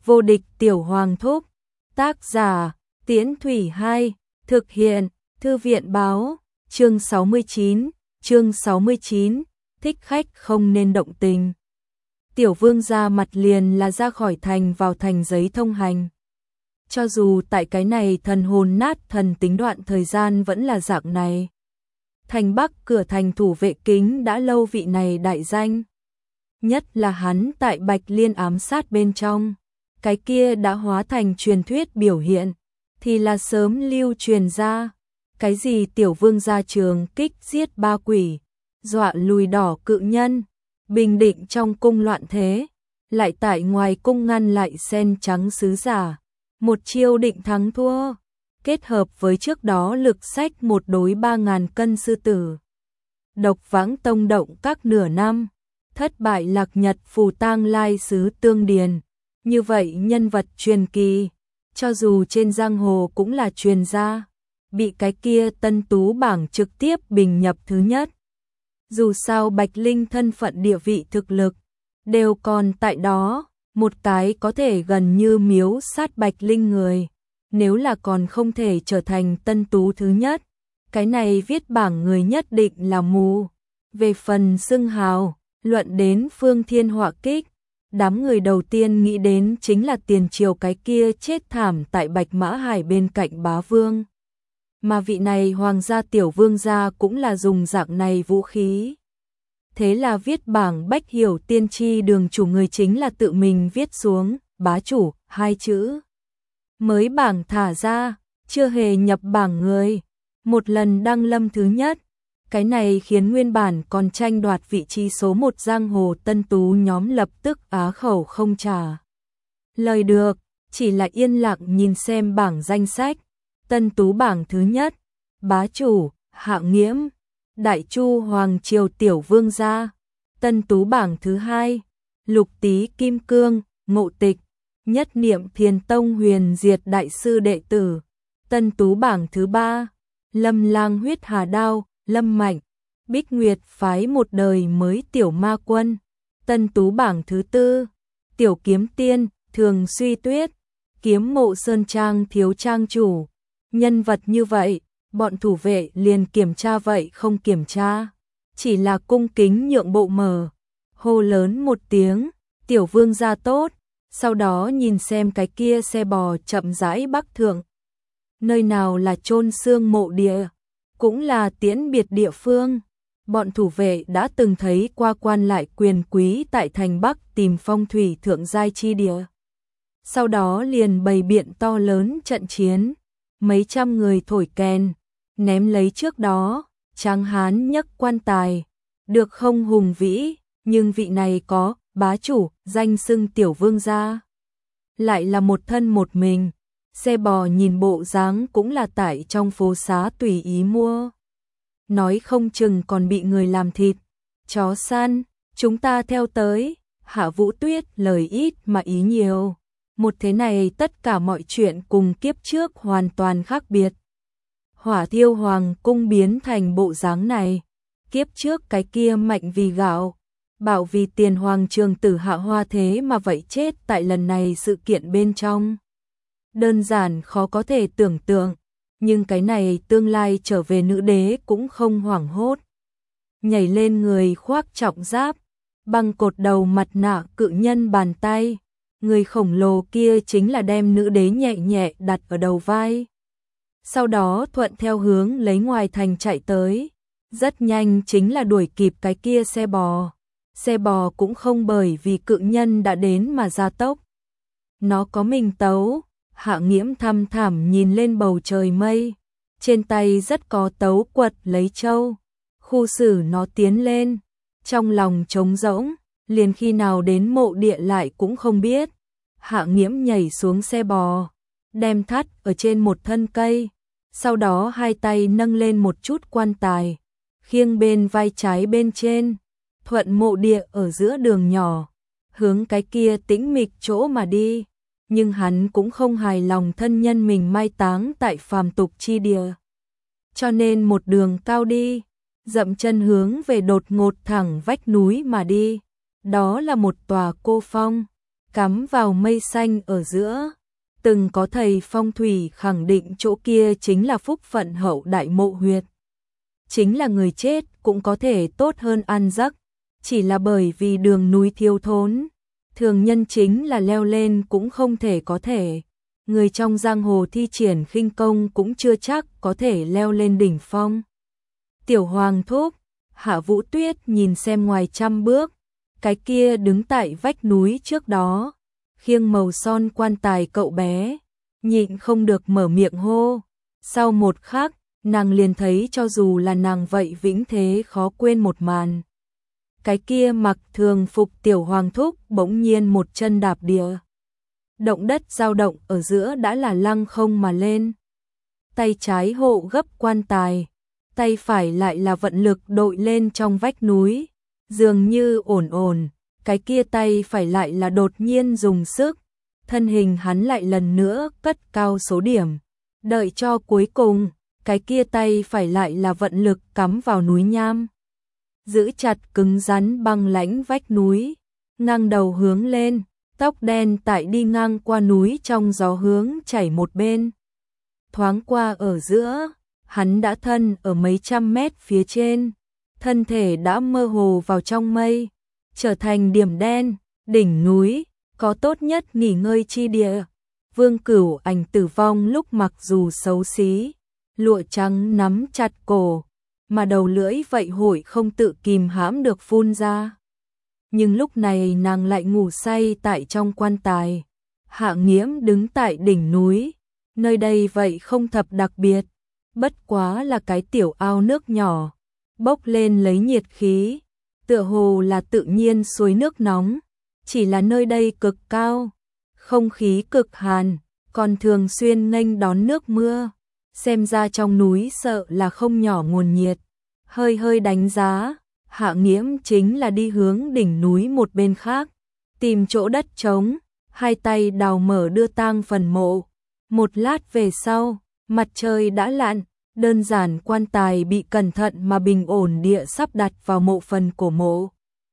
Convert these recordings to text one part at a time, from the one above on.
Vô địch tiểu hoàng thúc. Tác giả, Tiễn Thủy 2, thực hiện, Thư viện báo, chương 69, thích khách không nên động tình. Tiểu vương ra mặt liền là ra khỏi thành vào thành giấy thông hành. Cho dù tại cái này thần hồn nát thần tính đoạn thời gian vẫn là dạng này. Thành Bắc cửa thành thủ vệ kính đã lâu vị này đại danh. Nhất là hắn tại Bạch Liên ám sát bên trong. Cái kia đã hóa thành truyền thuyết biểu hiện. Thì là sớm lưu truyền ra. Cái gì tiểu vương gia trường kích giết ba quỷ. Dọa lùi đỏ cự nhân. Bình định trong cung loạn thế. Lại tại ngoài cung ngăn lại sen trắng sứ giả. Một chiêu định thắng thua. Kết hợp với trước đó lực sách một đối 3.000 cân sư tử. Độc vãng tông động các nửa năm. Thất bại lạc nhật phù tang lai sứ tương điền. Như vậy nhân vật truyền kỳ. Cho dù trên giang hồ cũng là truyền gia. Bị cái kia tân tú bảng trực tiếp bình nhập thứ nhất. Dù sao Bạch Linh thân phận địa vị thực lực. Đều còn tại đó. Một cái có thể gần như miếu sát Bạch Linh người. Nếu là còn không thể trở thành tân tú thứ nhất. Cái này viết bảng người nhất định là mù. Về phần xưng hào, luận đến phương thiên họa kích. Đám người đầu tiên nghĩ đến chính là tiền triều cái kia chết thảm tại Bạch Mã Hải bên cạnh bá vương. Mà vị này hoàng gia tiểu vương gia cũng là dùng dạng này vũ khí. Thế là viết bảng bách hiểu tiên tri đường chủ người chính là tự mình viết xuống, bá chủ, 2 chữ. Mới bảng thả ra, chưa hề nhập bảng người. Một lần đăng lâm thứ nhất. Cái này khiến nguyên bản còn tranh đoạt vị trí số 1 giang hồ tân tú nhóm lập tức á khẩu không trả lời được, chỉ là yên lặng nhìn xem bảng danh sách. Tân tú bảng thứ nhất, bá chủ, Hạng Nghiễm, Đại Chu Hoàng Triều tiểu vương gia. Tân tú bảng thứ hai, Lục Tý Kim Cương, Ngộ Tịch, Nhất Niệm Thiền Tông huyền diệt đại sư đệ tử. Tân tú bảng thứ ba, Lâm Lang huyết hà đao, Lâm Mạnh, Bích Nguyệt phái một đời mới tiểu ma quân. Tân tú bảng thứ tư, Tiểu Kiếm Tiên, Thường Suy Tuyết, Kiếm Mộ Sơn Trang thiếu trang chủ. Nhân vật như vậy, bọn thủ vệ liền kiểm tra vậy không kiểm tra. Chỉ là cung kính nhượng bộ mở. Hô lớn một tiếng, tiểu vương gia tốt. Sau đó nhìn xem cái kia xe bò chậm rãi bắc thượng. Nơi nào là chôn xương mộ địa, cũng là tiễn biệt địa phương. Bọn thủ vệ đã từng thấy qua quan lại quyền quý tại thành Bắc tìm phong thủy thượng giai chi địa. Sau đó liền bày biện to lớn trận chiến. Mấy trăm người thổi kèn, ném lấy trước đó, tráng hán nhấc quan tài. Được không hùng vĩ, nhưng vị này có, bá chủ, danh xưng tiểu vương gia. Lại là một thân một mình, xe bò nhìn bộ dáng cũng là tại trong phố xá tùy ý mua. Nói không chừng còn bị người làm thịt. Chó săn, chúng ta theo tới. Hạ Vũ Tuyết lời ít mà ý nhiều. Một thế này tất cả mọi chuyện cùng kiếp trước hoàn toàn khác biệt. Hỏa Thiêu Hoàng cung biến thành bộ dáng này. Kiếp trước cái kia mạnh vì gạo, bảo vì tiền hoàng trường tử Hạ Hoa thế mà vậy chết tại lần này sự kiện bên trong. Đơn giản khó có thể tưởng tượng, nhưng cái này tương lai trở về nữ đế cũng không hoảng hốt. Nhảy lên người khoác trọng giáp, băng cột đầu mặt nạ cự nhân bàn tay. Người khổng lồ kia chính là đem nữ đế nhẹ nhẹ đặt ở đầu vai. Sau đó thuận theo hướng lấy ngoài thành chạy tới. Rất nhanh chính là đuổi kịp cái kia xe bò. Xe bò cũng không bởi vì cự nhân đã đến mà gia tốc. Nó có mình tấu. Hạ Nghiễm thăm thẳm nhìn lên bầu trời mây. Trên tay rất có tấu quật lấy châu. Khu xử nó tiến lên. Trong lòng trống rỗng. Liền khi nào đến mộ địa lại cũng không biết. Hạ Nghiễm nhảy xuống xe bò, đem thắt ở trên một thân cây, sau đó hai tay nâng lên một chút quan tài, khiêng bên vai trái bên trên, thuận mộ địa ở giữa đường nhỏ, hướng cái kia tĩnh mịch chỗ mà đi. Nhưng hắn cũng không hài lòng thân nhân mình mai táng tại phàm tục chi địa. Cho nên một đường cao đi, dậm chân hướng về đột ngột thẳng vách núi mà đi. Đó là một tòa cô phong. cắm vào mây xanh ở giữa. Từng có thầy phong thủy khẳng định chỗ kia chính là phúc phận hậu đại mộ huyệt. Chính là người chết cũng có thể tốt hơn ăn giấc, chỉ là bởi vì đường núi thiếu thốn. Thường nhân chính là leo lên cũng không thể có thể. Người trong giang hồ thi triển khinh công cũng chưa chắc có thể leo lên đỉnh phong. Tiểu Hoàng thúc, Hạ Vũ Tuyết nhìn xem ngoài 100 bước, cái kia đứng tại vách núi trước đó, khiêng màu son quan tài cậu bé, nhịn không được mở miệng hô. Sau một khắc, nàng liền thấy cho dù là nàng vậy vĩnh thế khó quên một màn. Cái kia mặc thường phục Tiểu Hoàng thúc bỗng nhiên một chân đạp địa. Động đất dao động ở giữa đã là lăng không mà lên. Tay trái hộ gấp quan tài, tay phải lại là vận lực đội lên trong vách núi, dường như ổn ổn, cái kia tay phải lại là đột nhiên dùng sức, thân hình hắn lại lần nữa cất cao số điểm, đợi cho cuối cùng, cái kia tay phải lại là vận lực cắm vào núi nham, giữ chặt cứng rắn băng lãnh vách núi, ngang đầu hướng lên, tóc đen tại đi ngang qua núi trong gió hướng chảy một bên. Thoáng qua ở giữa, hắn đã thân ở mấy trăm mét phía trên, thân thể đã mơ hồ vào trong mây, trở thành điểm đen, đỉnh núi, có tốt nhất nghỉ ngơi chi địa. Vương Cửu Ảnh tử vong lúc mặc dù xấu xí, lụa trắng nắm chặt cổ, mà đầu lưỡi vậy hội không tự kìm hãm được phun ra. Nhưng lúc này nàng lại ngủ say tại trong quan tài. Hạ Nghiễm đứng tại đỉnh núi, nơi đây vậy không thập đặc biệt, bất quá là cái tiểu ao nước nhỏ, bốc lên lấy nhiệt khí, tựa hồ là tự nhiên suối nước nóng, chỉ là nơi đây cực cao, không khí cực hàn, còn thường xuyên nghênh đón nước mưa, xem ra trong núi sợ là không nhỏ nguồn nhiệt. Hơi hơi đánh giá, Hạ Nghiễm chính là đi hướng đỉnh núi một bên khác, tìm chỗ đất trống, hai tay đào mở đưa tang phần mộ. Một lát về sau, mặt trời đã lặn, đơn giản quan tài bị cẩn thận mà bình ổn địa sắp đặt vào mộ phần của mộ.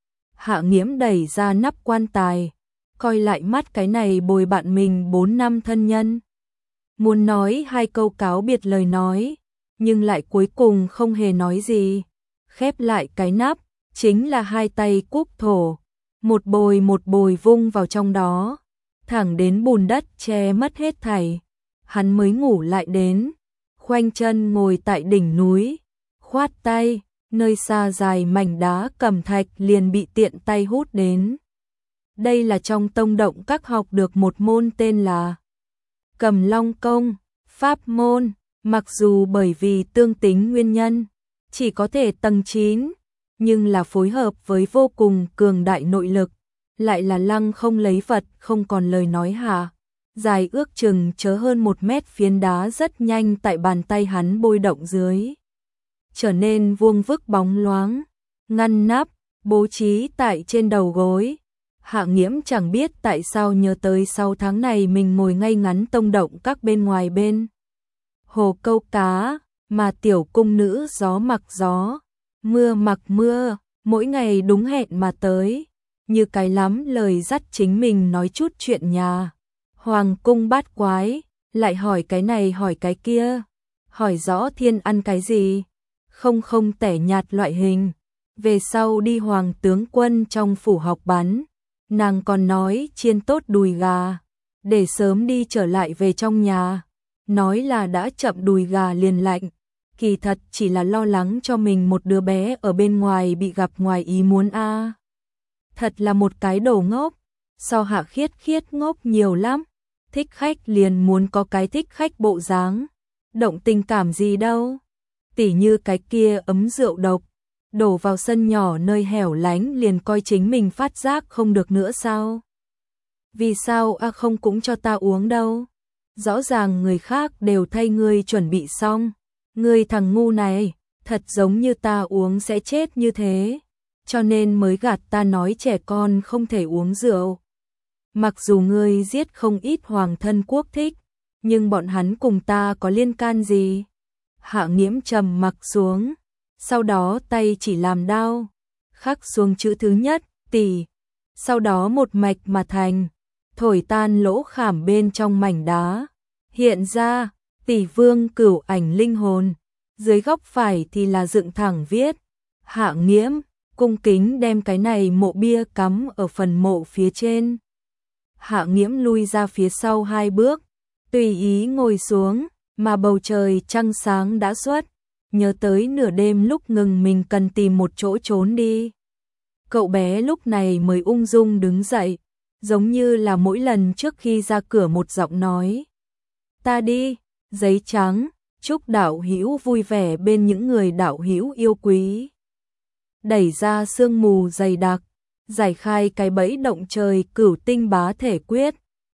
Hạ Nghiễm đẩy ra nắp quan tài, coi lại mắt cái này bồi bạn mình 4 năm thân nhân. Muốn nói hai câu cáo biệt lời nói, nhưng lại cuối cùng không hề nói gì. Khép lại cái nắp, chính là hai tay cúp thổ, một bồi vung vào trong đó, thẳng đến bùn đất che mất hết thảy. Hắn mới ngủ lại đến, khoanh chân ngồi tại đỉnh núi, khoát tay, nơi xa dài mảnh đá cẩm thạch liền bị tiện tay hút đến. Đây là trong tông động các học được một môn tên là Cầm Long Công, pháp môn, mặc dù bởi vì tương tính nguyên nhân, chỉ có thể tầng 9, nhưng là phối hợp với vô cùng cường đại nội lực, lại là lăng không lấy vật không còn lời nói hạ. Dài ước chừng chớ hơn 1 mét phiến đá rất nhanh tại bàn tay hắn bôi động dưới, trở nên vuông vức bóng loáng, ngăn nắp, bố trí tại trên đầu gối. Hạ Nghiễm chẳng biết tại sao nhớ tới sau tháng này mình ngồi ngay ngắn tông động các bên ngoài bên hồ câu cá, mà tiểu cung nữ gió mặc gió, mưa mặc mưa, mỗi ngày đúng hẹn mà tới, như cái lắm lời dắt chính mình nói chút chuyện nhà. Hoàng cung bát quái, lại hỏi cái này hỏi cái kia, hỏi rõ thiên ăn cái gì, không tẻ nhạt loại hình. Về sau đi hoàng tướng quân trong phủ học bắn, nàng còn nói chiên tốt đùi gà, để sớm đi trở lại về trong nhà, nói là đã chậm đùi gà liền lạnh, kỳ thật chỉ là lo lắng cho mình một đứa bé ở bên ngoài bị gặp ngoài ý muốn a. Thật là một cái đồ ngốc, so Hạ Khiết ngốc nhiều lắm. Thích khách liền muốn có cái thích khách bộ dáng, động tình cảm gì đâu. Tỉ như cái kia ấm rượu độc, đổ vào sân nhỏ nơi hẻo lánh liền coi chính mình phát giác không được nữa sao? Vì sao không cũng cho ta uống đâu? Rõ ràng người khác đều thay ngươi chuẩn bị xong, ngươi thằng ngu này, thật giống như ta uống sẽ chết như thế, cho nên mới gạt ta nói trẻ con không thể uống rượu. Mặc dù ngươi giết không ít hoàng thân quốc thích, nhưng bọn hắn cùng ta có liên can gì? Hạ Nghiễm trầm mặc xuống, sau đó tay chỉ làm đao, khắc xuống chữ thứ nhất, tỷ, sau đó một mạch mà thành, thổi tan lỗ khảm bên trong mảnh đá. Hiện ra, Tỷ Vương Cửu Ảnh linh hồn, dưới góc phải thì là dựng thẳng viết Hạ Nghiễm, cung kính đem cái này mộ bia cắm ở phần mộ phía trên. Hạ Nghiễm lui ra phía sau 2 bước, tùy ý ngồi xuống, mà bầu trời trăng sáng đã xuất, nhớ tới nửa đêm lúc ngừng mình cần tìm một chỗ trốn đi. Cậu bé lúc này mới ung dung đứng dậy, giống như là mỗi lần trước khi ra cửa một giọng nói. Ta đi, giấy trắng, chúc đạo hữu vui vẻ bên những người đạo hữu yêu quý. Đẩy ra sương mù dày đặc, giải khai cái bẫy động trời Cửu Tinh Bá Thể Quyết.